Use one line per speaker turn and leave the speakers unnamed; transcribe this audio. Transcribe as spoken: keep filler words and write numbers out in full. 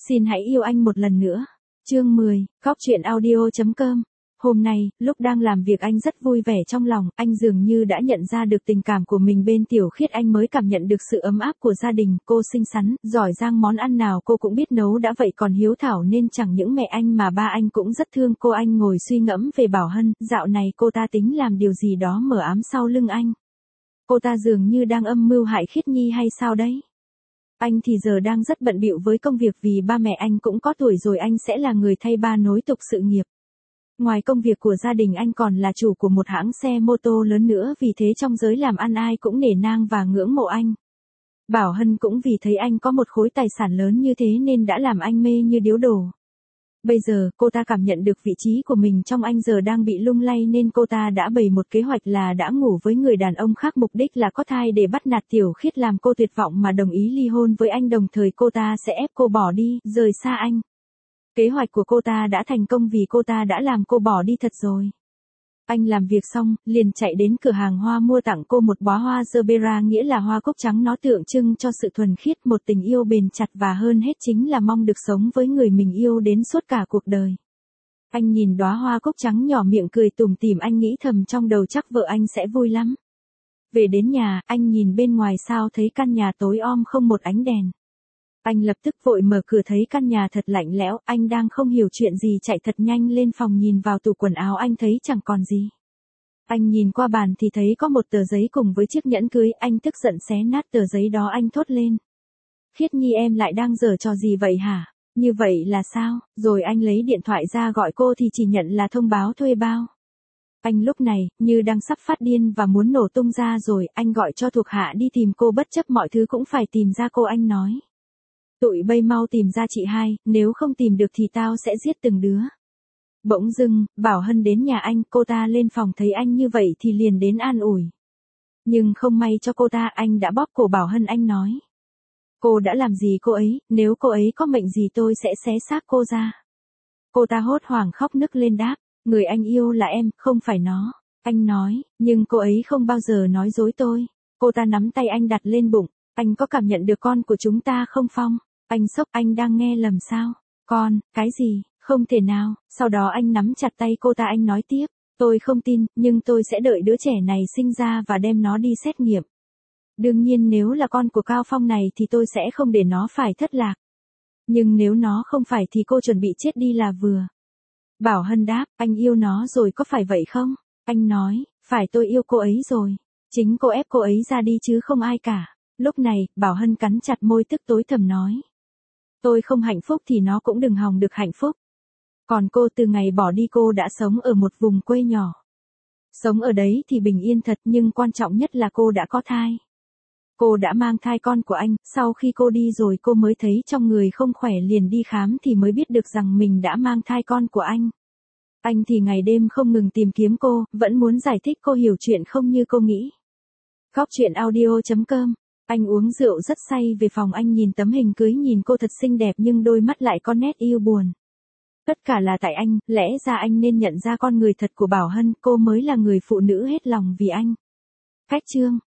Xin hãy yêu anh một lần nữa. Chương mười, Cóc truyện audio chấm com. Hôm nay, lúc đang làm việc anh rất vui vẻ trong lòng, anh dường như đã nhận ra được tình cảm của mình bên Tiểu Khiết, anh mới cảm nhận được sự ấm áp của gia đình, cô xinh xắn, giỏi giang, món ăn nào cô cũng biết nấu đã vậy còn hiếu thảo nên chẳng những mẹ anh mà ba anh cũng rất thương cô. Anh ngồi suy ngẫm về Bảo Hân, dạo này cô ta tính làm điều gì đó mờ ám sau lưng anh. Cô ta dường như đang âm mưu hại Khiết Nhi hay sao đấy? Anh thì giờ đang rất bận bịu với công việc vì ba mẹ anh cũng có tuổi rồi, anh sẽ là người thay ba nối tục sự nghiệp. Ngoài công việc của gia đình anh còn là chủ của một hãng xe mô tô lớn nữa, vì thế trong giới làm ăn ai cũng nể nang và ngưỡng mộ anh. Bảo Hân cũng vì thấy anh có một khối tài sản lớn như thế nên đã làm anh mê như điếu đổ. Bây giờ, cô ta cảm nhận được vị trí của mình trong anh giờ đang bị lung lay nên cô ta đã bày một kế hoạch là đã ngủ với người đàn ông khác, mục đích là có thai để bắt nạt Tiểu Khiết, làm cô tuyệt vọng mà đồng ý ly hôn với anh, đồng thời cô ta sẽ ép cô bỏ đi, rời xa anh. Kế hoạch của cô ta đã thành công vì cô ta đã làm cô bỏ đi thật rồi. Anh làm việc xong, liền chạy đến cửa hàng hoa mua tặng cô một bó hoa Gerbera, nghĩa là hoa cúc trắng, nó tượng trưng cho sự thuần khiết, một tình yêu bền chặt và hơn hết chính là mong được sống với người mình yêu đến suốt cả cuộc đời. Anh nhìn đóa hoa cúc trắng nhỏ miệng cười tủm tỉm, anh nghĩ thầm trong đầu chắc vợ anh sẽ vui lắm. Về đến nhà, anh nhìn bên ngoài sao thấy căn nhà tối om không một ánh đèn. Anh lập tức vội mở cửa, thấy căn nhà thật lạnh lẽo, anh đang không hiểu chuyện gì chạy thật nhanh lên phòng, nhìn vào tủ quần áo anh thấy chẳng còn gì. Anh nhìn qua bàn thì thấy có một tờ giấy cùng với chiếc nhẫn cưới, anh tức giận xé nát tờ giấy đó, anh thốt lên. Khiết Nhi, em lại đang giở trò gì vậy hả? Như vậy là sao? Rồi anh lấy điện thoại ra gọi cô thì chỉ nhận là thông báo thuê bao. Anh lúc này, như đang sắp phát điên và muốn nổ tung ra rồi, anh gọi cho thuộc hạ đi tìm cô, bất chấp mọi thứ cũng phải tìm ra cô. Anh nói. Tụi bay mau tìm ra chị hai, nếu không tìm được thì tao sẽ giết từng đứa. Bỗng dưng, Bảo Hân đến nhà anh, cô ta lên phòng thấy anh như vậy thì liền đến an ủi. Nhưng không may cho cô ta, anh đã bóp cổ Bảo Hân, anh nói. Cô đã làm gì cô ấy, nếu cô ấy có mệnh gì tôi sẽ xé xác cô ra. Cô ta hốt hoảng khóc nức lên đáp, người anh yêu là em, không phải nó. Anh nói, nhưng cô ấy không bao giờ nói dối tôi. Cô ta nắm tay anh đặt lên bụng, anh có cảm nhận được con của chúng ta không Phong? Anh sốc, anh đang nghe lầm sao? Con, cái gì, không thể nào. Sau đó anh nắm chặt tay cô ta, anh nói tiếp, tôi không tin, nhưng tôi sẽ đợi đứa trẻ này sinh ra và đem nó đi xét nghiệm. Đương nhiên nếu là con của Cao Phong này thì tôi sẽ không để nó phải thất lạc. Nhưng nếu nó không phải thì cô chuẩn bị chết đi là vừa. Bảo Hân đáp, anh yêu nó rồi có phải vậy không? Anh nói, phải, tôi yêu cô ấy rồi. Chính cô ép cô ấy ra đi chứ không ai cả. Lúc này, Bảo Hân cắn chặt môi, tức tối thầm nói. Tôi không hạnh phúc thì nó cũng đừng hòng được hạnh phúc. Còn cô, từ ngày bỏ đi cô đã sống ở một vùng quê nhỏ. Sống ở đấy thì bình yên thật, nhưng quan trọng nhất là cô đã có thai. Cô đã mang thai con của anh, sau khi cô đi rồi cô mới thấy trong người không khỏe, liền đi khám thì mới biết được rằng mình đã mang thai con của anh. Anh thì ngày đêm không ngừng tìm kiếm cô, vẫn muốn giải thích cô hiểu chuyện không như cô nghĩ. Cóc truyện audio chấm com. Anh uống rượu rất say, về phòng anh nhìn tấm hình cưới, nhìn cô thật xinh đẹp nhưng đôi mắt lại có nét yêu buồn. Tất cả là tại anh, lẽ ra anh nên nhận ra con người thật của Bảo Hân, cô mới là người phụ nữ hết lòng vì anh. Cách chương